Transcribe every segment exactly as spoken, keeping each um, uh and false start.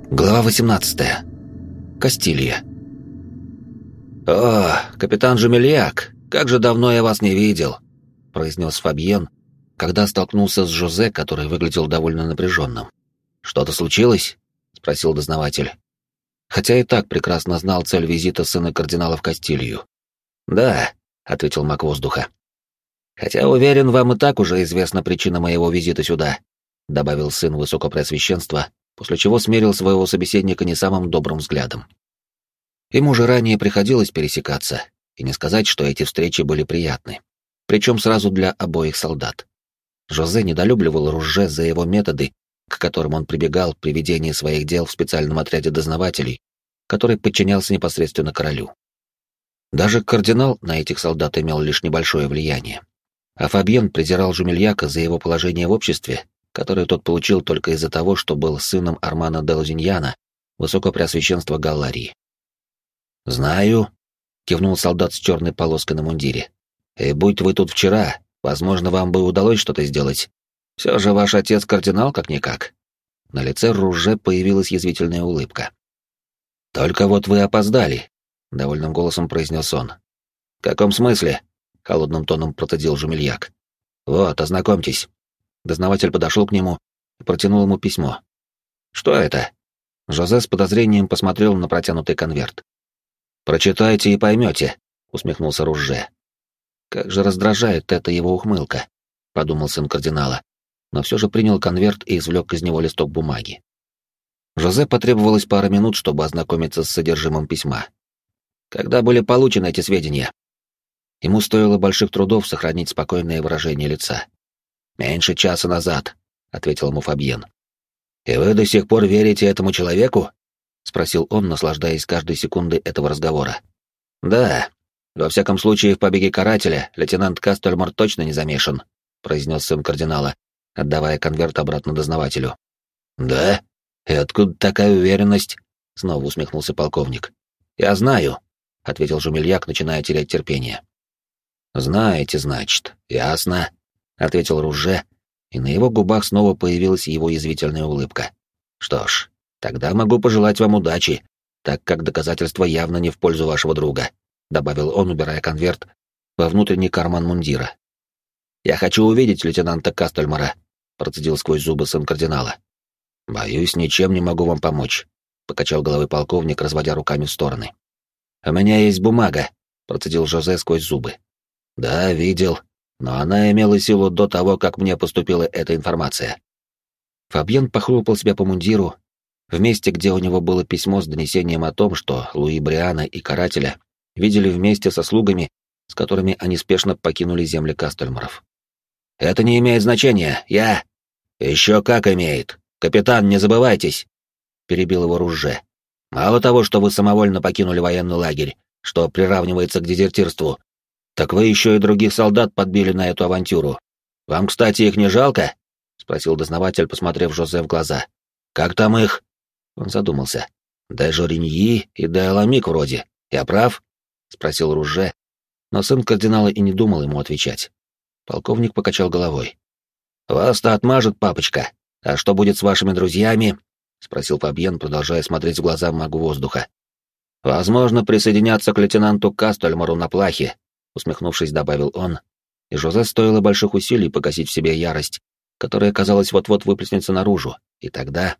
Глава восемнадцатая. Кастилья. «О, капитан Жумельяк, как же давно я вас не видел», — произнес Фабьен, когда столкнулся с Жозе, который выглядел довольно напряженным. «Что-то случилось?» — спросил дознаватель. Хотя и так прекрасно знал цель визита сына кардинала в Кастилью. «Да», — ответил маг воздуха. «Хотя, уверен, вам и так уже известна причина моего визита сюда», — добавил сын Высокопреосвященства, после чего смерил своего собеседника не самым добрым взглядом. Им уже ранее приходилось пересекаться, и не сказать, что эти встречи были приятны. Причем сразу для обоих солдат. Жозе недолюбливал Ружже за его методы, к которым он прибегал при ведении своих дел в специальном отряде дознавателей, который подчинялся непосредственно королю. Даже кардинал на этих солдат имел лишь небольшое влияние. А Фабьен презирал Жумельяка за его положение в обществе, который тот получил только из-за того, что был сыном Армана де Лазиньяна, Высокопреосвященства Галларии. «Знаю», — кивнул солдат с черной полоской на мундире. «И будь вы тут вчера, возможно, вам бы удалось что-то сделать. Все же ваш отец кардинал как-никак». На лице Ружже появилась язвительная улыбка. «Только вот вы опоздали», — довольным голосом произнес он. «В каком смысле?» — холодным тоном процедил Жумельяк. «Вот, ознакомьтесь». Дознаватель подошел к нему и протянул ему письмо. «Что это?» Жозе с подозрением посмотрел на протянутый конверт. «Прочитайте и поймете», — усмехнулся Ружже. «Как же раздражает эта его ухмылка», — подумал сын кардинала, но все же принял конверт и извлек из него листок бумаги. Жозе потребовалось пара минут, чтобы ознакомиться с содержимым письма. Когда были получены эти сведения? Ему стоило больших трудов сохранить спокойное выражение лица. «Меньше часа назад», — ответил ему Фабьен. «И вы до сих пор верите этому человеку?» — спросил он, наслаждаясь каждой секундой этого разговора. «Да, во всяком случае, в побеге карателя лейтенант Кастельмар точно не замешан», — произнес сын кардинала, отдавая конверт обратно дознавателю. «Да? И откуда такая уверенность?» — снова усмехнулся полковник. «Я знаю», — ответил Жумельяк, начиная терять терпение. «Знаете, значит, ясно», — ответил Ружже, и на его губах снова появилась его язвительная улыбка. «Что ж, тогда могу пожелать вам удачи, так как доказательства явно не в пользу вашего друга», — добавил он, убирая конверт во внутренний карман мундира. «Я хочу увидеть лейтенанта Кастельмара», — процедил сквозь зубы сын кардинала. «Боюсь, ничем не могу вам помочь», — покачал головой полковник, разводя руками в стороны. «У меня есть бумага», — процедил Жозе сквозь зубы. «Да, видел. Но она имела силу до того, как мне поступила эта информация». Фабьен похлопал себя по мундиру, в месте, где у него было письмо с донесением о том, что Луи Бриана и Карателя видели вместе со слугами, с которыми они спешно покинули земли Кастельмаров. «Это не имеет значения, я...» «Еще как имеет. Капитан, не забывайтесь!» — перебил его Ружже. «Мало того, что вы самовольно покинули военный лагерь, что приравнивается к дезертирству, так вы еще и других солдат подбили на эту авантюру. Вам, кстати, их не жалко?» — спросил дознаватель, посмотрев Жозе в глаза. «Как там их?» Он задумался. «Де Жориньи и де Аламик вроде. Я прав?» — спросил Ружже, но сын кардинала и не думал ему отвечать. Полковник покачал головой. «Вас-то отмажет, папочка. А что будет с вашими друзьями?» — спросил Фабьен, продолжая смотреть в глаза магу воздуха. «Возможно, присоединяться к лейтенанту Кастельмару на плахе», — усмехнувшись, добавил он, и Жозе стоило больших усилий погасить в себе ярость, которая, казалось, вот-вот выплеснется наружу, и тогда...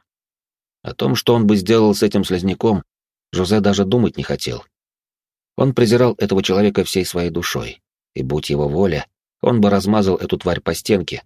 О том, что он бы сделал с этим слизняком, Жозе даже думать не хотел. Он презирал этого человека всей своей душой, и, будь его воля, он бы размазал эту тварь по стенке.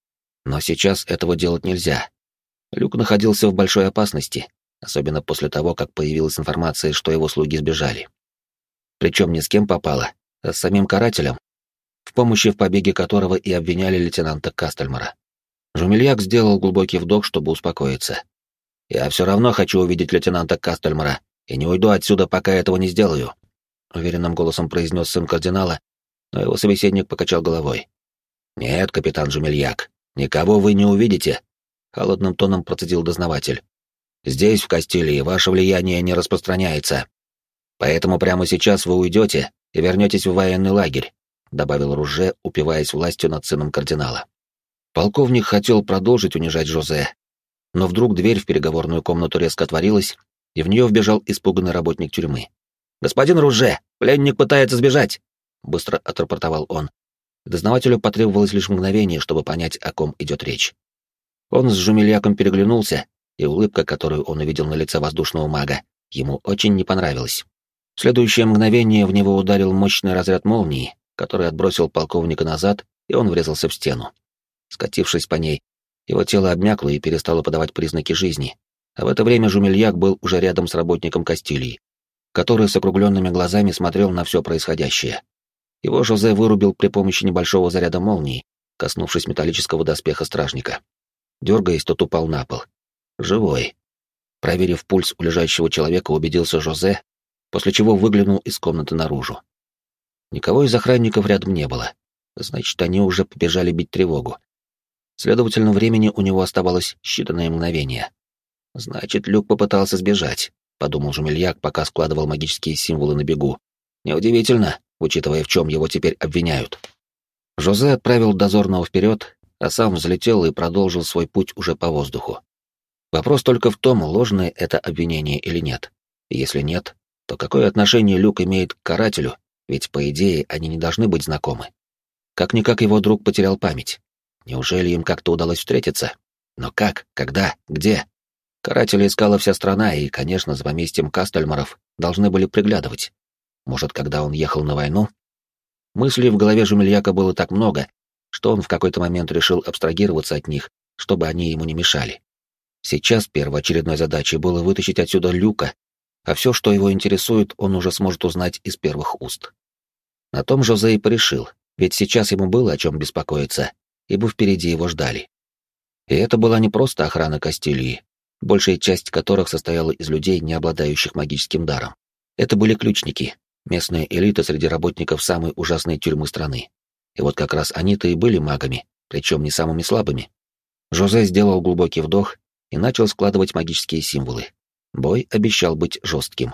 Но сейчас этого делать нельзя. Люк находился в большой опасности, особенно после того, как появилась информация, что его слуги сбежали. Причем не с кем попало, а с самим карателем, в помощи в побеге которого и обвиняли лейтенанта Кастельмара. Жумельяк сделал глубокий вдох, чтобы успокоиться. «Я все равно хочу увидеть лейтенанта Кастельмара, и не уйду отсюда, пока этого не сделаю», — уверенным голосом произнес сын кардинала, но его собеседник покачал головой. «Нет, капитан Жумельяк, никого вы не увидите», — холодным тоном процедил дознаватель. «Здесь, в Кастилии, ваше влияние не распространяется. Поэтому прямо сейчас вы уйдете и вернетесь в военный лагерь», — добавил Ружже, упиваясь властью над сыном кардинала. Полковник хотел продолжить унижать Жозе, Но вдруг дверь в переговорную комнату резко отворилась, и в нее вбежал испуганный работник тюрьмы. «Господин Руже, пленник пытается сбежать!» — быстро отрапортовал он. Дознавателю потребовалось лишь мгновение, чтобы понять, о ком идет речь. Он с Жумельяком переглянулся, и улыбка, которую он увидел на лице воздушного мага, ему очень не понравилась. В следующее мгновение в него ударил мощный разряд молнии, который отбросил полковника назад, и он врезался в стену. Скатившись по ней, его тело обмякло и перестало подавать признаки жизни, а в это время Жумельяк был уже рядом с работником Кастилии, который с округленными глазами смотрел на все происходящее. Его Жозе вырубил при помощи небольшого заряда молнии, коснувшись металлического доспеха стражника. Дергаясь, тот упал на пол. Живой. Проверив пульс у лежащего человека, убедился Жозе, после чего выглянул из комнаты наружу. Никого из охранников рядом не было. Значит, они уже побежали бить тревогу. Следовательно, времени у него оставалось считанные мгновения. Значит, Люк попытался сбежать, подумал Жумельяк, пока складывал магические символы на бегу. Неудивительно, учитывая, в чем его теперь обвиняют. Жозе отправил дозорного вперед, а сам взлетел и продолжил свой путь уже по воздуху. Вопрос только в том, ложное это обвинение или нет. И если нет, то какое отношение Люк имеет к карателю, ведь, по идее, они не должны быть знакомы. Как-никак его друг потерял память. Неужели им как-то удалось встретиться? Но как? Когда? Где? Карателя искала вся страна, и, конечно, за поместьем Кастельмаров должны были приглядывать. Может, когда он ехал на войну? Мыслей в голове Жумельяка было так много, что он в какой-то момент решил абстрагироваться от них, чтобы они ему не мешали. Сейчас первоочередной задачей было вытащить отсюда Люка, а все, что его интересует, он уже сможет узнать из первых уст. На том Жозе и порешил, ведь сейчас ему было о чем беспокоиться, ибо впереди его ждали. И это была не просто охрана Кастилии, большая часть которых состояла из людей, не обладающих магическим даром. Это были ключники, местная элита среди работников самой ужасной тюрьмы страны. И вот как раз они-то и были магами, причем не самыми слабыми. Жозе сделал глубокий вдох и начал складывать магические символы. Бой обещал быть жестким.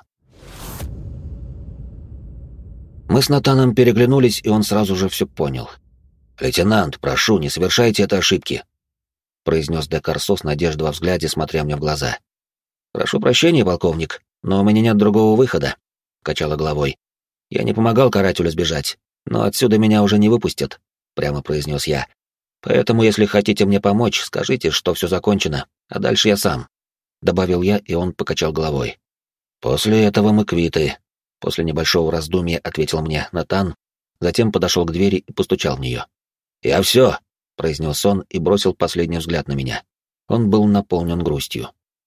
Мы с Натаном переглянулись, и он сразу же все понял. «Лейтенант, прошу, не совершайте этой ошибки», — произнес де Корсо с надеждой во взгляде, смотря мне в глаза. «Прошу прощения, полковник, но у меня нет другого выхода», — качала головой. «Я не помогал карателю сбежать, но отсюда меня уже не выпустят», — прямо произнес я. «Поэтому, если хотите мне помочь, скажите, что все закончено, а дальше я сам», — добавил я, и он покачал головой. «После этого мы квиты», — после небольшого раздумья ответил мне Натан, затем подошел к двери и постучал в нее. «Я все», — произнес он и бросил последний взгляд на меня. Он был наполнен грустью.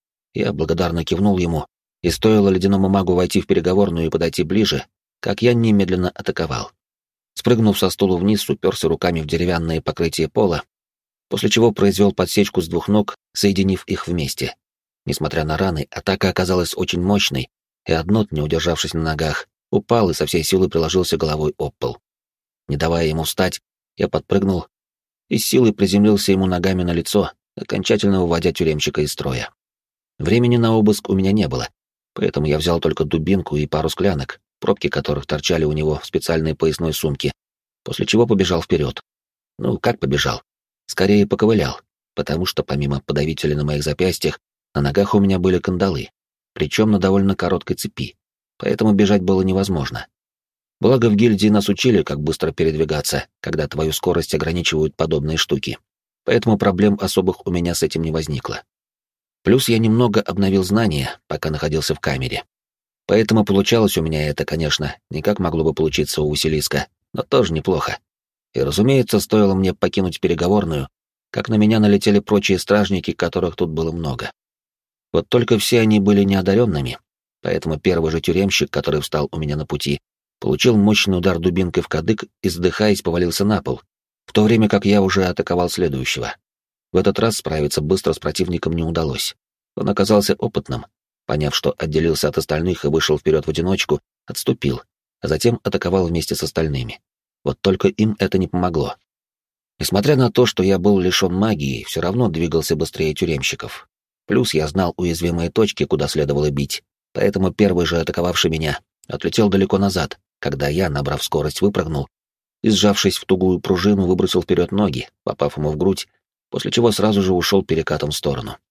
Я благодарно кивнул ему, и стоило ледяному магу войти в переговорную и подойти ближе, как я немедленно атаковал. Спрыгнув со стула вниз, уперся руками в деревянное покрытие пола, после чего произвел подсечку с двух ног, соединив их вместе. Несмотря на раны, атака оказалась очень мощной, и Аднот, не удержавшись на ногах, упал и со всей силы приложился головой об пол. Не давая ему встать, я подпрыгнул и с силой приземлился ему ногами на лицо, окончательно выводя тюремщика из строя. Времени на обыск у меня не было, поэтому я взял только дубинку и пару склянок, пробки которых торчали у него в специальной поясной сумке, после чего побежал вперед. Ну, как побежал? Скорее поковылял, потому что помимо подавителя на моих запястьях, на ногах у меня были кандалы, причем на довольно короткой цепи, поэтому бежать было невозможно. Благо в гильдии нас учили, как быстро передвигаться, когда твою скорость ограничивают подобные штуки, поэтому проблем особых у меня с этим не возникло. Плюс я немного обновил знания, пока находился в камере. Поэтому получалось у меня это, конечно, не как могло бы получиться у Василиска, но тоже неплохо. И, разумеется, стоило мне покинуть переговорную, как на меня налетели прочие стражники, которых тут было много. Вот только все они были неодаренными, поэтому первый же тюремщик, который встал у меня на пути, получил мощный удар дубинкой в кадык и, задыхаясь, повалился на пол, в то время как я уже атаковал следующего. В этот раз справиться быстро с противником не удалось. Он оказался опытным, поняв, что отделился от остальных и вышел вперед в одиночку, отступил, а затем атаковал вместе с остальными. Вот только им это не помогло. Несмотря на то, что я был лишен магии, все равно двигался быстрее тюремщиков. Плюс я знал уязвимые точки, куда следовало бить, поэтому первый же атаковавший меня отлетел далеко назад, когда я, набрав скорость, выпрыгнул и, сжавшись в тугую пружину, выбросил вперед ноги, попав ему в грудь, после чего сразу же ушел перекатом в сторону.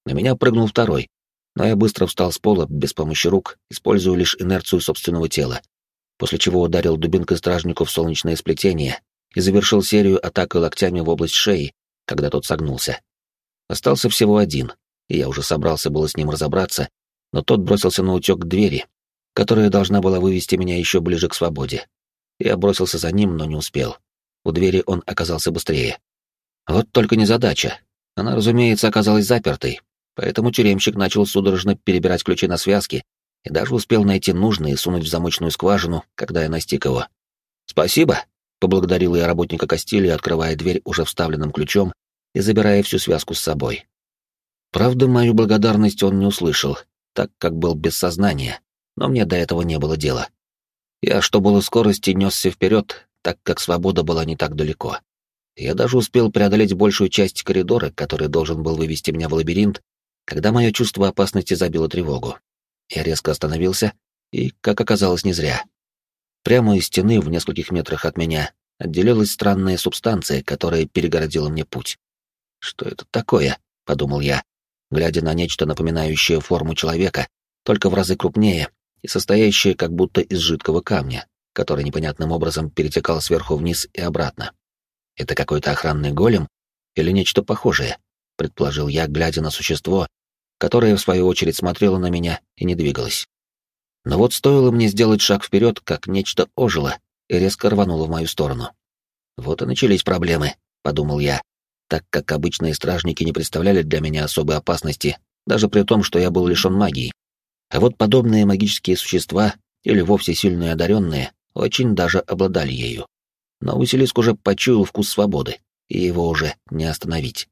На меня прыгнул второй, но я быстро встал с пола без помощи рук, используя лишь инерцию собственного тела, после чего ударил дубинкой стражнику в солнечное сплетение и завершил серию атак локтями в область шеи, когда тот согнулся. Остался всего один, и я уже собрался было с ним разобраться, но тот бросился на утёк к двери, которая должна была вывести меня еще ближе к свободе. Я бросился за ним, но не успел. У двери он оказался быстрее. Вот только незадача. Она, разумеется, оказалась запертой, поэтому тюремщик начал судорожно перебирать ключи на связке и даже успел найти нужный и сунуть в замочную скважину, когда я настиг его. «Спасибо», — поблагодарил я работника Кастильи, открывая дверь уже вставленным ключом и забирая всю связку с собой. Правда, мою благодарность он не услышал, так как был без сознания, но мне до этого не было дела. Я, что было скорости, несся вперед, так как свобода была не так далеко. Я даже успел преодолеть большую часть коридора, который должен был вывести меня в лабиринт, когда мое чувство опасности забило тревогу. Я резко остановился, и, как оказалось, не зря. Прямо из стены в нескольких метрах от меня отделилась странная субстанция, которая перегородила мне путь. «Что это такое?» — подумал я, глядя на нечто напоминающее форму человека, только в разы крупнее и состоящее как будто из жидкого камня, который непонятным образом перетекал сверху вниз и обратно. «Это какой-то охранный голем или нечто похожее?» — предположил я, глядя на существо, которое, в свою очередь, смотрело на меня и не двигалось. Но вот стоило мне сделать шаг вперед, как нечто ожило и резко рвануло в мою сторону. «Вот и начались проблемы», — подумал я, так как обычные стражники не представляли для меня особой опасности, даже при том, что я был лишён магии. А вот подобные магические существа, или вовсе сильные одаренные, очень даже обладали ею. Но Василиск уже почуял вкус свободы, и его уже не остановить.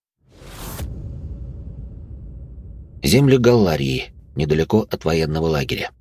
Земли Галларии, недалеко от военного лагеря.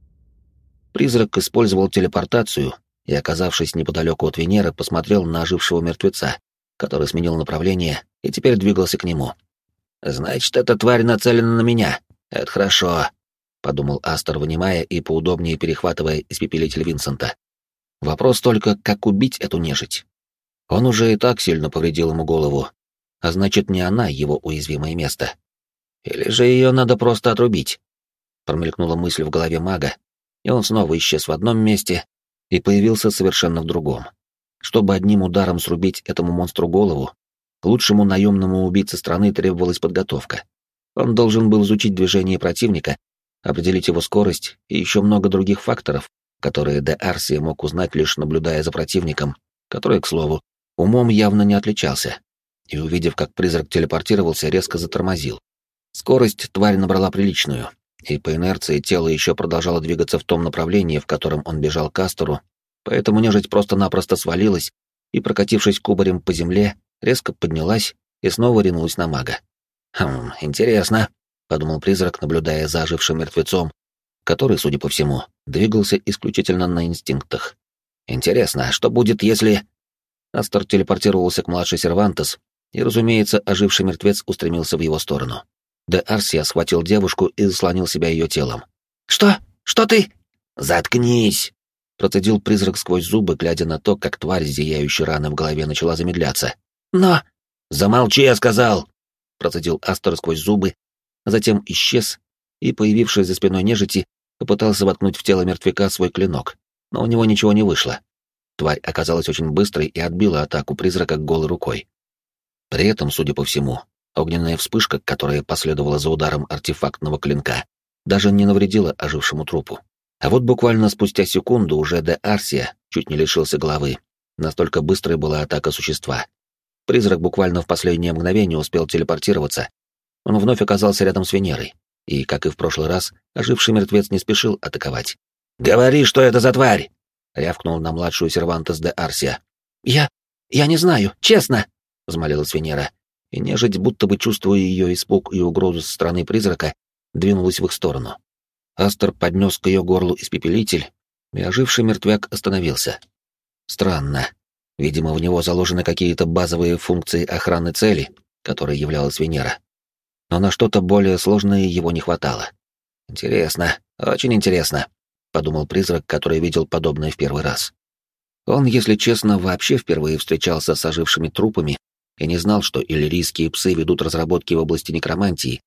Призрак использовал телепортацию и, оказавшись неподалеку от Венеры, посмотрел на ожившего мертвеца, который сменил направление и теперь двигался к нему. «Значит, эта тварь нацелена на меня. Это хорошо», — подумал Астер, вынимая и поудобнее перехватывая испепелитель Винсента. Вопрос только, как убить эту нежить. Он уже и так сильно повредил ему голову, а значит, не она его уязвимое место. Или же ее надо просто отрубить? Промелькнула мысль в голове мага, и он снова исчез в одном месте и появился совершенно в другом. Чтобы одним ударом срубить этому монстру голову, лучшему наемному убийце страны требовалась подготовка. Он должен был изучить движение противника, определить его скорость и еще много других факторов, которые де Арсия мог узнать, лишь наблюдая за противником, который, к слову, умом явно не отличался, и, увидев, как призрак телепортировался, резко затормозил. Скорость тварь набрала приличную, и по инерции тело еще продолжало двигаться в том направлении, в котором он бежал к Астеру, поэтому нежить просто-напросто свалилась и, прокатившись кубарем по земле, резко поднялась и снова ринулась на мага. «Хм, интересно», — подумал призрак, наблюдая за ожившим мертвецом, который, судя по всему, двигался исключительно на инстинктах. «Интересно, что будет, если...» Астер телепортировался к младшей Сервантес, и, разумеется, оживший мертвец устремился в его сторону. Де Арсия схватил девушку и заслонил себя ее телом. «Что? Что ты?» «Заткнись!» — процедил призрак сквозь зубы, глядя на то, как тварь, зияющая раны в голове, начала замедляться. «Но...» «Замолчи, я сказал!» — процедил Астер сквозь зубы, а затем исчез, и, появившись за спиной нежити, попытался воткнуть в тело мертвяка свой клинок, но у него ничего не вышло. Тварь оказалась очень быстрой и отбила атаку призрака голой рукой. При этом, судя по всему, огненная вспышка, которая последовала за ударом артефактного клинка, даже не навредила ожившему трупу. А вот буквально спустя секунду уже де Арсия чуть не лишился головы. Настолько быстрой была атака существа. Призрак буквально в последнее мгновение успел телепортироваться. Он вновь оказался рядом с Венерой, и, как и в прошлый раз, оживший мертвец не спешил атаковать. «Говори, что это за тварь!» — рявкнул на младшую Сервантес де Арсия. «Я... я не знаю, честно!» — взмолилась Венера, и нежить, будто бы чувствуя ее испуг и угрозу со стороны призрака, двинулась в их сторону. Астер поднес к ее горлу испепелитель, и оживший мертвяк остановился. Странно. Видимо, в него заложены какие-то базовые функции охраны цели, которой являлась Венера. Но на что-то более сложное его не хватало. «Интересно, очень интересно», — подумал призрак, который видел подобное в первый раз. Он, если честно, вообще впервые встречался с ожившими трупами и не знал, что иллирийские псы ведут разработки в области некромантии,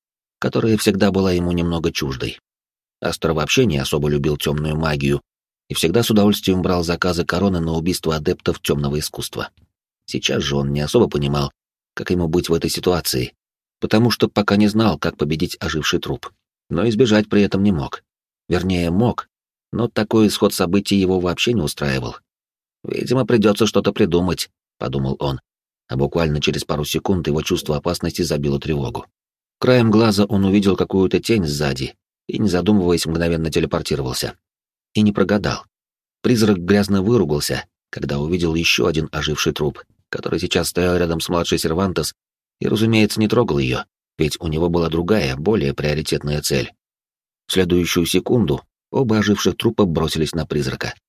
которая всегда была ему немного чуждой. Астер вообще не особо любил темную магию и всегда с удовольствием брал заказы короны на убийство адептов темного искусства. Сейчас же он не особо понимал, как ему быть в этой ситуации, потому что пока не знал, как победить оживший труп, но избежать при этом не мог. Вернее, мог, но такой исход событий его вообще не устраивал. «Видимо, придется что-то придумать», — подумал он, а буквально через пару секунд его чувство опасности забило тревогу. Краем глаза он увидел какую-то тень сзади и, не задумываясь, мгновенно телепортировался. И не прогадал. Призрак грязно выругался, когда увидел еще один оживший труп, который сейчас стоял рядом с младшей Сервантес и, разумеется, не трогал ее, ведь у него была другая, более приоритетная цель. В следующую секунду оба оживших трупа бросились на призрака.